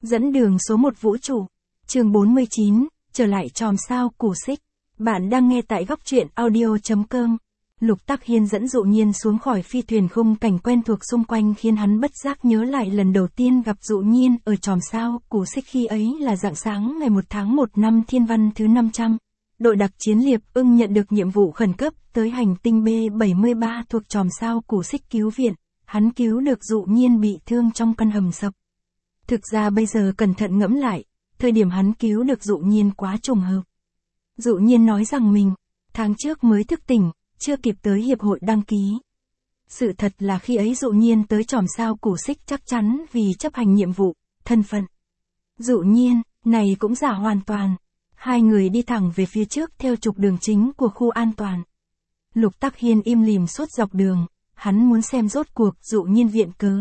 Dẫn đường số 1 vũ trụ. Chương 49, trở lại chòm sao Củ Xích. Bạn đang nghe tại góc truyện audio.com. Lục Tắc Hiên dẫn Dụ Nhiên xuống khỏi phi thuyền, khung cảnh quen thuộc xung quanh khiến hắn bất giác nhớ lại lần đầu tiên gặp Dụ Nhiên ở chòm sao Củ Xích, khi ấy là rạng sáng ngày 1 tháng 1 năm Thiên Văn thứ 500. Đội đặc chiến Liệp Ưng nhận được nhiệm vụ khẩn cấp tới hành tinh B73 thuộc chòm sao Củ Xích cứu viện. Hắn cứu được Dụ Nhiên bị thương trong căn hầm sập. Thực ra bây giờ cẩn thận ngẫm lại, thời điểm hắn cứu được Dụ Nhiên quá trùng hợp. Dụ Nhiên nói rằng mình, tháng trước mới thức tỉnh, chưa kịp tới hiệp hội đăng ký. Sự thật là khi ấy Dụ Nhiên tới chòm sao Củ Xích chắc chắn vì chấp hành nhiệm vụ, thân phận. Dụ Nhiên, này cũng giả hoàn toàn. Hai người đi thẳng về phía trước theo trục đường chính của khu an toàn. Lục Tắc Hiên im lìm suốt dọc đường, hắn muốn xem rốt cuộc Dụ Nhiên viện cớ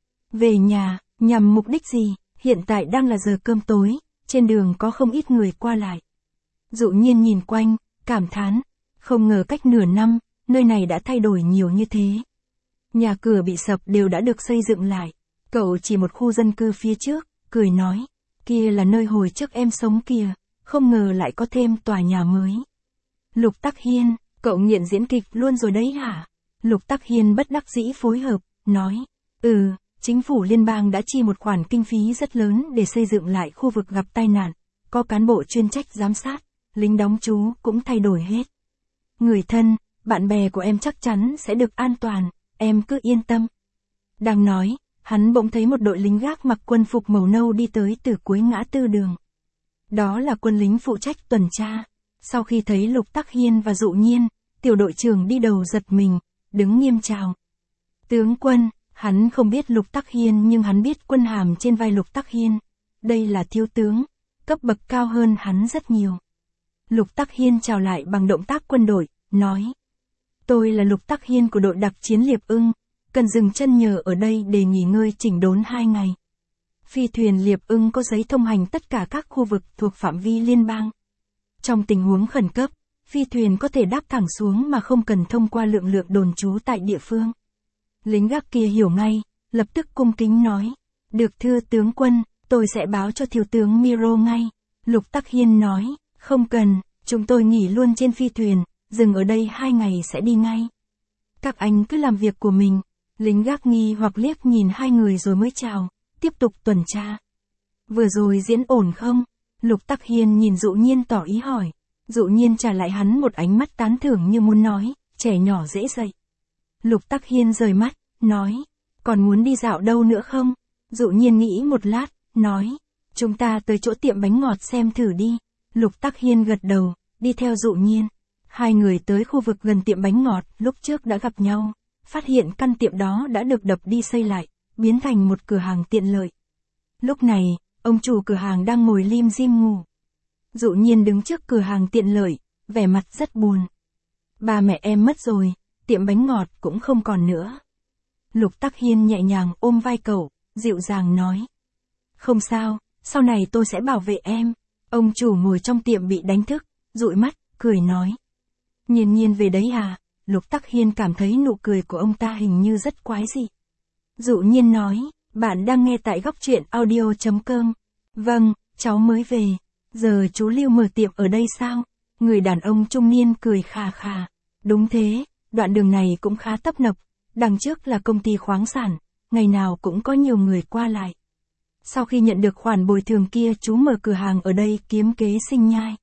về nhà, nhằm mục đích gì. Hiện tại đang là giờ cơm tối, trên đường có không ít người qua lại. Dụ Nhiên nhìn quanh, cảm thán, không ngờ cách nửa năm, nơi này đã thay đổi nhiều như thế. Nhà cửa bị sập đều đã được xây dựng lại. Cậu chỉ một khu dân cư phía trước, cười nói, kia là nơi hồi trước em sống kìa, không ngờ lại có thêm tòa nhà mới. Lục Tắc Hiên, cậu nghiện diễn kịch luôn rồi đấy hả? Lục Tắc Hiên bất đắc dĩ phối hợp, nói, chính phủ liên bang đã chi một khoản kinh phí rất lớn để xây dựng lại khu vực gặp tai nạn, có cán bộ chuyên trách giám sát, lính đóng trú cũng thay đổi hết. Người thân, bạn bè của em chắc chắn sẽ được an toàn, em cứ yên tâm. Đang nói, hắn bỗng thấy một đội lính gác mặc quân phục màu nâu đi tới từ cuối ngã tư đường. Đó là quân lính phụ trách tuần tra. Sau khi thấy Lục Tắc Hiên và Dụ Nhiên, tiểu đội trưởng đi đầu giật mình, đứng nghiêm chào. Tướng quân. Hắn không biết Lục Tắc Hiên nhưng hắn biết quân hàm trên vai Lục Tắc Hiên. Đây là thiếu tướng, cấp bậc cao hơn hắn rất nhiều. Lục Tắc Hiên chào lại bằng động tác quân đội, nói. Tôi là Lục Tắc Hiên của đội đặc chiến Liệp Ưng, cần dừng chân nhờ ở đây để nghỉ ngơi chỉnh đốn 2 ngày. Phi thuyền Liệp Ưng có giấy thông hành tất cả các khu vực thuộc phạm vi liên bang. Trong tình huống khẩn cấp, phi thuyền có thể đáp thẳng xuống mà không cần thông qua lượng đồn trú tại địa phương. Lính gác kia hiểu ngay, lập tức cung kính nói. Được thưa tướng quân, tôi sẽ báo cho thiếu tướng Miro ngay. Lục Tắc Hiên nói, không cần, chúng tôi nghỉ luôn trên phi thuyền, dừng ở đây 2 ngày sẽ đi ngay. Các anh cứ làm việc của mình. Lính gác nghi hoặc liếc nhìn hai người rồi mới chào, tiếp tục tuần tra. Vừa rồi diễn ổn không? Lục Tắc Hiên nhìn Dụ Nhiên tỏ ý hỏi. Dụ Nhiên trả lại hắn một ánh mắt tán thưởng như muốn nói, trẻ nhỏ dễ dạy. Lục Tắc Hiên rời mắt, nói, còn muốn đi dạo đâu nữa không? Dụ Nhiên nghĩ một lát, nói, chúng ta tới chỗ tiệm bánh ngọt xem thử đi. Lục Tắc Hiên gật đầu, đi theo Dụ Nhiên. Hai người tới khu vực gần tiệm bánh ngọt, lúc trước đã gặp nhau, phát hiện căn tiệm đó đã được đập đi xây lại, biến thành một cửa hàng tiện lợi. Lúc này, ông chủ cửa hàng đang ngồi lim dim ngủ. Dụ Nhiên đứng trước cửa hàng tiện lợi, vẻ mặt rất buồn. Ba mẹ em mất rồi, tiệm bánh ngọt cũng không còn nữa. Lục Tắc Hiên nhẹ nhàng ôm vai cậu, dịu dàng nói. Không sao, sau này tôi sẽ bảo vệ em. Ông chủ ngồi trong tiệm bị đánh thức, dụi mắt, cười nói. Nhiên về đấy à? Lục Tắc Hiên cảm thấy nụ cười của ông ta hình như rất quái dị. Dụ Nhiên nói, bạn đang nghe tại góc truyện audio.com. Vâng, cháu mới về. Giờ chú Lưu mở tiệm ở đây sao? Người đàn ông trung niên cười khà khà. Đúng thế, đoạn đường này cũng khá tấp nập. Đằng trước là công ty khoáng sản, ngày nào cũng có nhiều người qua lại. Sau khi nhận được khoản bồi thường kia, chú mở cửa hàng ở đây kiếm kế sinh nhai.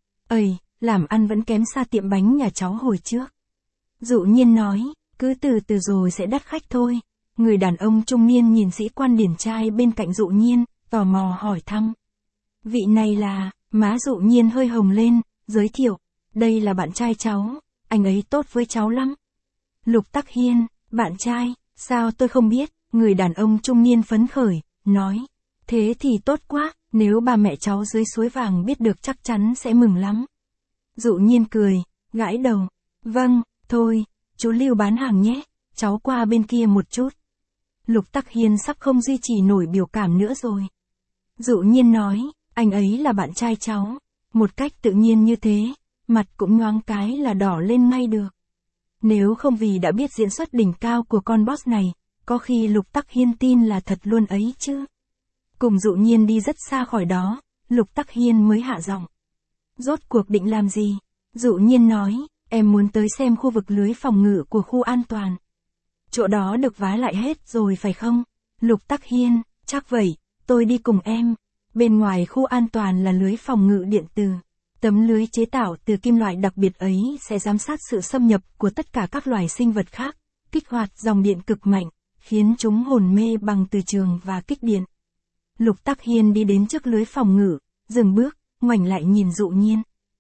Làm ăn vẫn kém xa tiệm bánh nhà cháu hồi trước. Dụ Nhiên nói, cứ từ từ rồi sẽ đắt khách thôi. Người đàn ông trung niên nhìn sĩ quan điển trai bên cạnh Dụ Nhiên, tò mò hỏi thăm. Vị này là, má Dụ Nhiên hơi hồng lên, giới thiệu, đây là bạn trai cháu, anh ấy tốt với cháu lắm. Lục Tắc Hiên, bạn trai, sao tôi không biết, người đàn ông trung niên phấn khởi, nói, thế thì tốt quá, nếu ba mẹ cháu dưới suối vàng biết được chắc chắn sẽ mừng lắm. Dụ Nhiên cười, gãi đầu, vâng, thôi, chú Lưu bán hàng nhé, cháu qua bên kia một chút. Lục Tắc Hiên sắp không duy trì nổi biểu cảm nữa rồi. Dụ Nhiên nói, anh ấy là bạn trai cháu, một cách tự nhiên như thế, mặt cũng nhoáng cái là đỏ lên ngay được. Nếu không vì đã biết diễn xuất đỉnh cao của con boss này, có khi Lục Tắc Hiên tin là thật luôn ấy chứ. Cùng Dụ Nhiên đi rất xa khỏi đó, Lục Tắc Hiên mới hạ giọng. Rốt cuộc định làm gì? Dụ Nhiên nói, em muốn tới xem khu vực lưới phòng ngự của khu an toàn. Chỗ đó được vá lại hết rồi phải không? Lục Tắc Hiên, chắc vậy, tôi đi cùng em. Bên ngoài khu an toàn là lưới phòng ngự điện tử. Tấm lưới chế tạo từ kim loại đặc biệt ấy sẽ giám sát sự xâm nhập của tất cả các loài sinh vật khác, kích hoạt dòng điện cực mạnh, khiến chúng hồn mê bằng từ trường và kích điện. Lục Tắc Hiên đi đến trước lưới phòng ngự, dừng bước, ngoảnh lại nhìn Dụ Nhiên.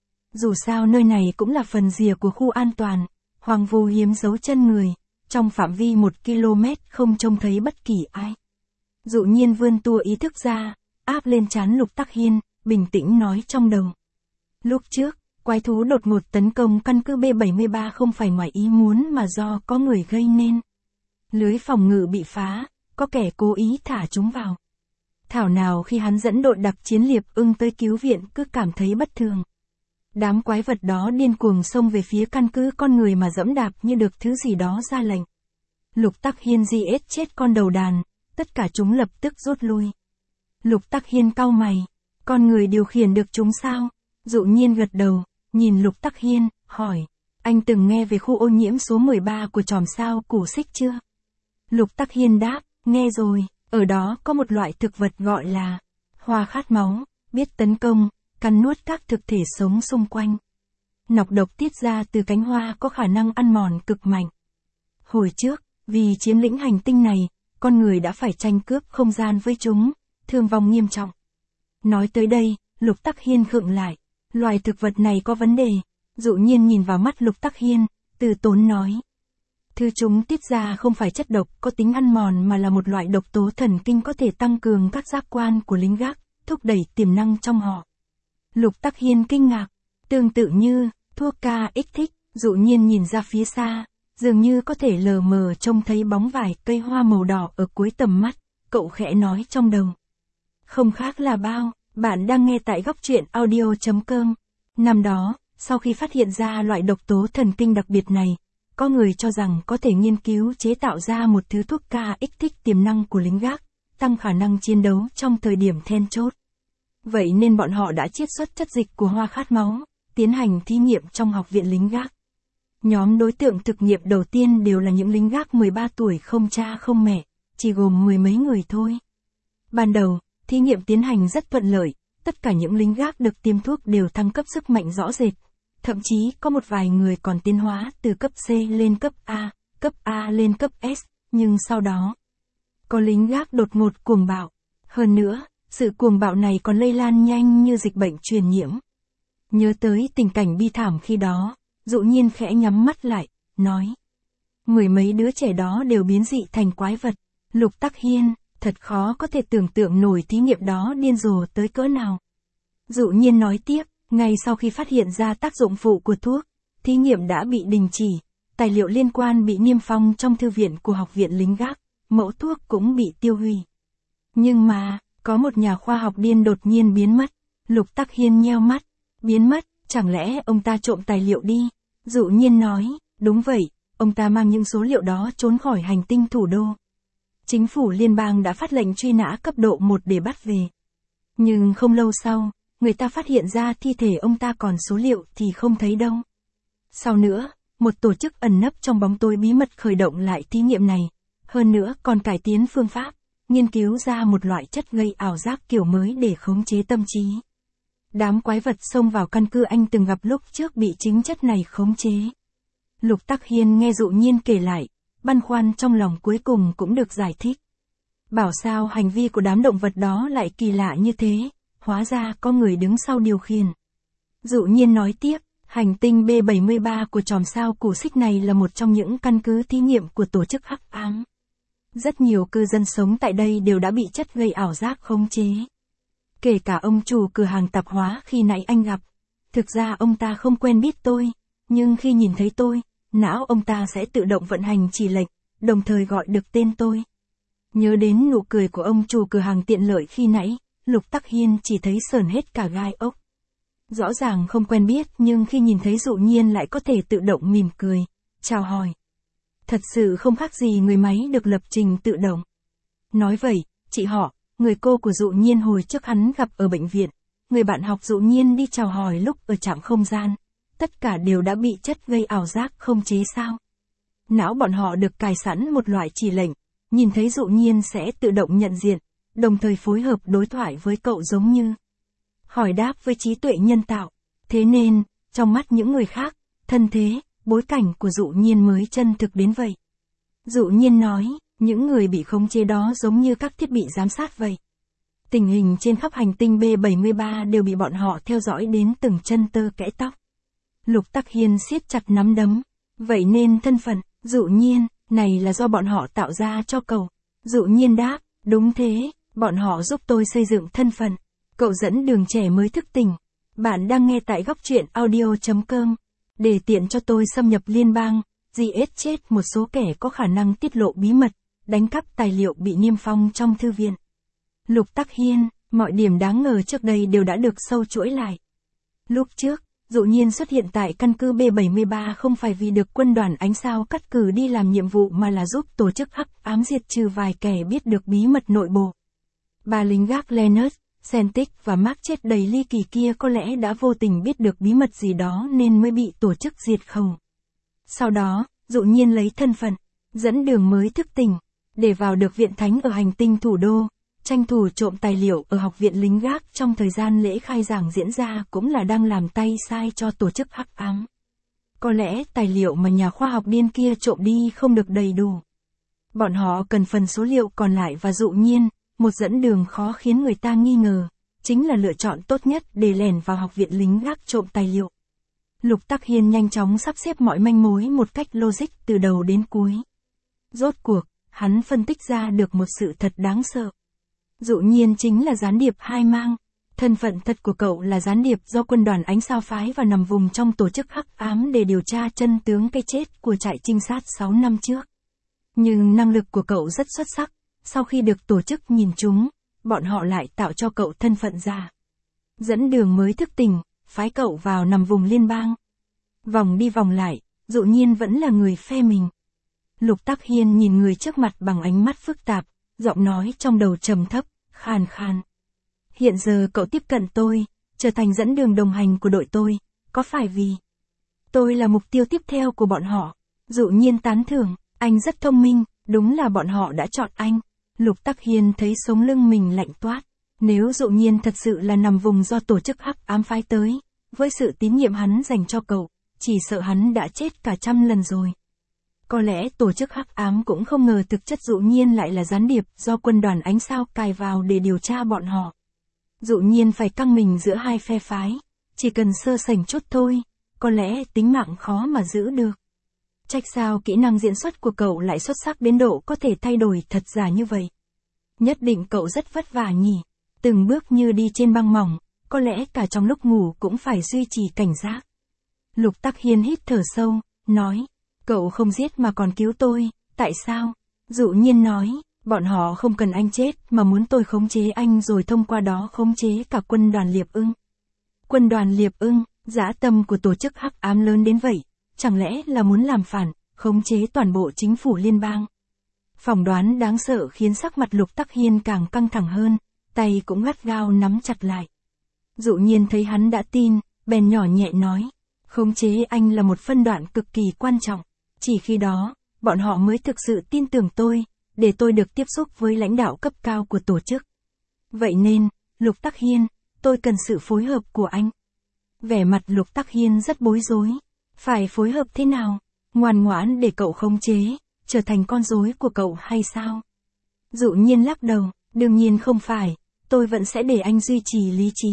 Dù sao nơi này cũng là phần rìa của khu an toàn, hoang vu hiếm dấu chân người, trong phạm vi 1 km không trông thấy bất kỳ ai. Dụ Nhiên vươn tua ý thức ra, áp lên trán Lục Tắc Hiên, bình tĩnh nói trong đầu. Lúc trước, quái thú đột ngột tấn công căn cứ B73 không phải ngoài ý muốn mà do có người gây nên. Lưới phòng ngự bị phá, có kẻ cố ý thả chúng vào. Thảo nào khi hắn dẫn đội đặc chiến liệp ưng tới cứu viện cứ cảm thấy bất thường. Đám quái vật đó điên cuồng xông về phía căn cứ con người mà dẫm đạp như được thứ gì đó ra lệnh. Lục Tắc Hiên giết chết con đầu đàn, tất cả chúng lập tức rút lui. Lục Tắc Hiên cau mày, con người điều khiển được chúng sao? Dụ Nhiên gật đầu, nhìn Lục Tắc Hiên, hỏi, anh từng nghe về khu ô nhiễm số 13 của chòm sao Củ Xích chưa? Lục Tắc Hiên đáp, nghe rồi, ở đó có một loại thực vật gọi là hoa khát máu, biết tấn công, cắn nuốt các thực thể sống xung quanh. Nọc độc tiết ra từ cánh hoa có khả năng ăn mòn cực mạnh. Hồi trước, vì chiếm lĩnh hành tinh này, con người đã phải tranh cướp không gian với chúng, thương vong nghiêm trọng. Nói tới đây, Lục Tắc Hiên khựng lại, loài thực vật này có vấn đề. Dụ Nhiên nhìn vào mắt Lục Tắc Hiên, từ tốn nói. Thứ chúng tiết ra không phải chất độc có tính ăn mòn mà là một loại độc tố thần kinh có thể tăng cường các giác quan của lính gác, thúc đẩy tiềm năng trong họ. Lục Tắc Hiên kinh ngạc, tương tự như thuốc KX thích. Dụ Nhiên nhìn ra phía xa, dường như có thể lờ mờ trông thấy bóng vài cây hoa màu đỏ ở cuối tầm mắt, cậu khẽ nói trong đầu. Không khác là bao, bạn đang nghe tại góc truyện audio.com. Năm đó, sau khi phát hiện ra loại độc tố thần kinh đặc biệt này, có người cho rằng có thể nghiên cứu chế tạo ra một thứ thuốc KX thích tiềm năng của lính gác, tăng khả năng chiến đấu trong thời điểm then chốt. Vậy nên bọn họ đã chiết xuất chất dịch của hoa khát máu, tiến hành thí nghiệm trong học viện lính gác. Nhóm đối tượng thực nghiệm đầu tiên đều là những lính gác 13 tuổi không cha không mẹ, chỉ gồm 10 mấy người thôi. Ban đầu, thí nghiệm tiến hành rất thuận lợi, tất cả những lính gác được tiêm thuốc đều thăng cấp sức mạnh rõ rệt. Thậm chí có một vài người còn tiến hóa từ cấp C lên cấp A lên cấp S, nhưng sau đó, có lính gác đột ngột cuồng bạo. Hơn nữa, sự cuồng bạo này còn lây lan nhanh như dịch bệnh truyền nhiễm. Nhớ tới tình cảnh bi thảm khi đó, Dụ Nhiên khẽ nhắm mắt lại, nói. 10 mấy đứa trẻ đó đều biến dị thành quái vật. Lục Tắc Hiên, thật khó có thể tưởng tượng nổi thí nghiệm đó điên rồ tới cỡ nào. Dụ Nhiên nói tiếp, ngay sau khi phát hiện ra tác dụng phụ của thuốc, thí nghiệm đã bị đình chỉ, tài liệu liên quan bị niêm phong trong thư viện của học viện lính gác, mẫu thuốc cũng bị tiêu hủy. Nhưng mà, có một nhà khoa học điên đột nhiên biến mất. Lục Tắc Hiên nheo mắt, biến mất, chẳng lẽ ông ta trộm tài liệu đi? Dụ Nhiên nói, đúng vậy, ông ta mang những số liệu đó trốn khỏi hành tinh thủ đô. Chính phủ liên bang đã phát lệnh truy nã cấp độ 1 để bắt về. Nhưng không lâu sau, người ta phát hiện ra thi thể ông ta còn số liệu thì không thấy đâu. Sau nữa, một tổ chức ẩn nấp trong bóng tối bí mật khởi động lại thí nghiệm này. Hơn nữa còn cải tiến phương pháp, nghiên cứu ra một loại chất gây ảo giác kiểu mới để khống chế tâm trí. Đám quái vật xông vào căn cứ anh từng gặp lúc trước bị chính chất này khống chế. Lục Tắc Hiên nghe Dụ Nhiên kể lại, băn khoăn trong lòng cuối cùng cũng được giải thích. Bảo sao hành vi của đám động vật đó lại kỳ lạ như thế, hóa ra có người đứng sau điều khiển. Dụ Nhiên nói tiếp, hành tinh B73 của chòm sao Củ Xích này là một trong những căn cứ thí nghiệm của tổ chức hắc ám. Rất nhiều cư dân sống tại đây đều đã bị chất gây ảo giác khống chế. Kể cả ông chủ cửa hàng tạp hóa khi nãy anh gặp. Thực ra ông ta không quen biết tôi, nhưng khi nhìn thấy tôi, não ông ta sẽ tự động vận hành chỉ lệnh, đồng thời gọi được tên tôi. Nhớ đến nụ cười của ông chủ cửa hàng tiện lợi khi nãy, Lục Tắc Hiên chỉ thấy sởn hết cả gai ốc. Rõ ràng không quen biết nhưng khi nhìn thấy Dụ Nhiên lại có thể tự động mỉm cười, chào hỏi. Thật sự không khác gì người máy được lập trình tự động. Nói vậy, chị họ, người cô của Dụ Nhiên hồi trước hắn gặp ở bệnh viện, người bạn học Dụ Nhiên đi chào hỏi lúc ở trạm không gian, tất cả đều đã bị chất gây ảo giác không chế sao. Não bọn họ được cài sẵn một loại chỉ lệnh, nhìn thấy Dụ Nhiên sẽ tự động nhận diện, đồng thời phối hợp đối thoại với cậu giống như hỏi đáp với trí tuệ nhân tạo. Thế nên, trong mắt những người khác, thân thế, bối cảnh của Dụ Nhiên mới chân thực đến vậy. Dụ Nhiên nói, những người bị khống chế đó giống như các thiết bị giám sát vậy. Tình hình trên khắp hành tinh B73 đều bị bọn họ theo dõi đến từng chân tơ kẽ tóc. Lục Tắc Hiên siết chặt nắm đấm. Vậy nên thân phận, Dụ Nhiên, này là do bọn họ tạo ra cho cậu. Dụ Nhiên đáp, đúng thế, bọn họ giúp tôi xây dựng thân phận. Cậu dẫn đường trẻ mới thức tỉnh. Bạn đang nghe tại góc truyện audio.com. Để tiện cho tôi xâm nhập liên bang, giết chết một số kẻ có khả năng tiết lộ bí mật, đánh cắp tài liệu bị niêm phong trong thư viện. Lục Tắc Hiên, mọi điểm đáng ngờ trước đây đều đã được sâu chuỗi lại. Lúc trước, Dụ Nhiên xuất hiện tại căn cứ B73 không phải vì được quân đoàn ánh sao cắt cử đi làm nhiệm vụ mà là giúp tổ chức hắc ám diệt trừ vài kẻ biết được bí mật nội bộ. Ba lính gác Leonard, Sentic và Mark chết đầy ly kỳ kia có lẽ đã vô tình biết được bí mật gì đó nên mới bị tổ chức diệt khẩu. Sau đó, Dụ Nhiên lấy thân phận, dẫn đường mới thức tỉnh, để vào được viện thánh ở hành tinh thủ đô, tranh thủ trộm tài liệu ở học viện lính gác trong thời gian lễ khai giảng diễn ra cũng là đang làm tay sai cho tổ chức hắc ám. Có lẽ tài liệu mà nhà khoa học điên kia trộm đi không được đầy đủ. Bọn họ cần phần số liệu còn lại và Dụ Nhiên, một dẫn đường khó khiến người ta nghi ngờ, chính là lựa chọn tốt nhất để lẻn vào học viện lính gác trộm tài liệu. Lục Tắc Hiên nhanh chóng sắp xếp mọi manh mối một cách logic từ đầu đến cuối. Rốt cuộc, hắn phân tích ra được một sự thật đáng sợ. Dụ Nhiên chính là gián điệp hai mang. Thân phận thật của cậu là gián điệp do quân đoàn ánh sao phái và nằm vùng trong tổ chức hắc ám để điều tra chân tướng cái chết của trại trinh sát 6 năm trước. Nhưng năng lực của cậu rất xuất sắc. Sau khi được tổ chức nhìn chúng, bọn họ lại tạo cho cậu thân phận giả. Dẫn đường mới thức tỉnh, phái cậu vào nằm vùng liên bang. Vòng đi vòng lại, Dụ Nhiên vẫn là người phe mình. Lục Tắc Hiên nhìn người trước mặt bằng ánh mắt phức tạp, giọng nói trong đầu trầm thấp, khàn khàn. Hiện giờ cậu tiếp cận tôi, trở thành dẫn đường đồng hành của đội tôi, có phải vì tôi là mục tiêu tiếp theo của bọn họ? Dụ Nhiên tán thưởng, anh rất thông minh, đúng là bọn họ đã chọn anh. Lục Tắc Hiên thấy sống lưng mình lạnh toát. Nếu Dụ Nhiên thật sự là nằm vùng do tổ chức hắc ám phái tới, với sự tín nhiệm hắn dành cho cậu, chỉ sợ hắn đã chết cả 100 lần rồi. Có lẽ tổ chức hắc ám cũng không ngờ thực chất Dụ Nhiên lại là gián điệp do quân đoàn ánh sao cài vào để điều tra bọn họ. Dụ Nhiên phải căng mình giữa hai phe phái, chỉ cần sơ sảnh chút thôi, có lẽ tính mạng khó mà giữ được. Trách sao kỹ năng diễn xuất của cậu lại xuất sắc đến độ có thể thay đổi thật giả như vậy. Nhất định cậu rất vất vả nhỉ, từng bước như đi trên băng mỏng, có lẽ cả trong lúc ngủ cũng phải duy trì cảnh giác. Lục Tắc Hiên hít thở sâu, nói, cậu không giết mà còn cứu tôi, tại sao? Dụ Nhiên nói, bọn họ không cần anh chết mà muốn tôi khống chế anh rồi thông qua đó khống chế cả quân đoàn Liệp Ưng. Quân đoàn Liệp Ưng, dã tâm của tổ chức hắc ám lớn đến vậy, chẳng lẽ là muốn làm phản, khống chế toàn bộ chính phủ liên bang? Phỏng đoán đáng sợ khiến sắc mặt Lục Tắc Hiên càng căng thẳng hơn, tay cũng gắt gao nắm chặt lại. Dụ Nhiên thấy hắn đã tin, bèn nhỏ nhẹ nói, khống chế anh là một phân đoạn cực kỳ quan trọng, chỉ khi đó, bọn họ mới thực sự tin tưởng tôi, để tôi được tiếp xúc với lãnh đạo cấp cao của tổ chức. Vậy nên, Lục Tắc Hiên, tôi cần sự phối hợp của anh. Vẻ mặt Lục Tắc Hiên rất bối rối. Phải phối hợp thế nào? Ngoan ngoãn để cậu khống chế, trở thành con rối của cậu hay sao? Dụ Nhiên lắc đầu, đương nhiên không phải, tôi vẫn sẽ để anh duy trì lý trí.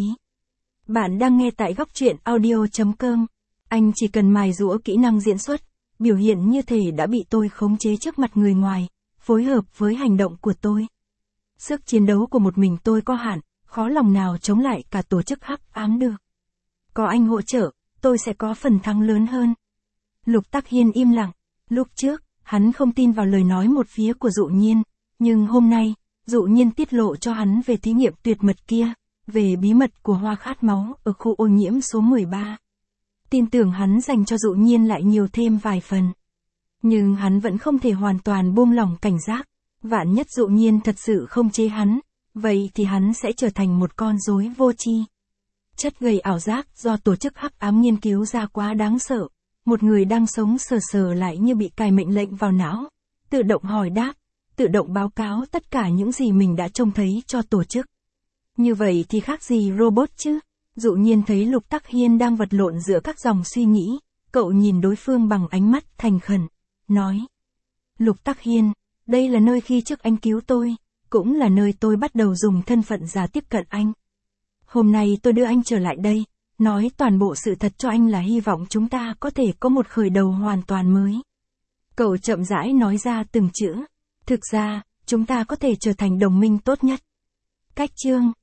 Bạn đang nghe tại góc truyện audio.com. Anh chỉ cần mài giũa kỹ năng diễn xuất, biểu hiện như thể đã bị tôi khống chế trước mặt người ngoài, phối hợp với hành động của tôi. Sức chiến đấu của một mình tôi có hạn, khó lòng nào chống lại cả tổ chức hắc ám được. Có anh hỗ trợ, tôi sẽ có phần thắng lớn hơn. Lục Tắc Hiên im lặng. Lúc trước, hắn không tin vào lời nói một phía của Dụ Nhiên, nhưng hôm nay, Dụ Nhiên tiết lộ cho hắn về thí nghiệm tuyệt mật kia, về bí mật của hoa khát máu ở khu ô nhiễm số 13. Tin tưởng hắn dành cho Dụ Nhiên lại nhiều thêm vài phần. Nhưng hắn vẫn không thể hoàn toàn buông lỏng cảnh giác, vạn nhất Dụ Nhiên thật sự không chế hắn, vậy thì hắn sẽ trở thành một con rối vô tri. Chất gây ảo giác do tổ chức hắc ám nghiên cứu ra quá đáng sợ. Một người đang sống sờ sờ lại như bị cài mệnh lệnh vào não, tự động hỏi đáp, tự động báo cáo tất cả những gì mình đã trông thấy cho tổ chức. Như vậy thì khác gì robot chứ? Dụ Nhiên thấy Lục Tắc Hiên đang vật lộn giữa các dòng suy nghĩ, cậu nhìn đối phương bằng ánh mắt thành khẩn, nói. Lục Tắc Hiên, đây là nơi khi trước anh cứu tôi, cũng là nơi tôi bắt đầu dùng thân phận giả tiếp cận anh. Hôm nay tôi đưa anh trở lại đây, nói toàn bộ sự thật cho anh là hy vọng chúng ta có thể có một khởi đầu hoàn toàn mới. Cậu chậm rãi nói ra từng chữ. Thực ra, chúng ta có thể trở thành đồng minh tốt nhất. Cách chương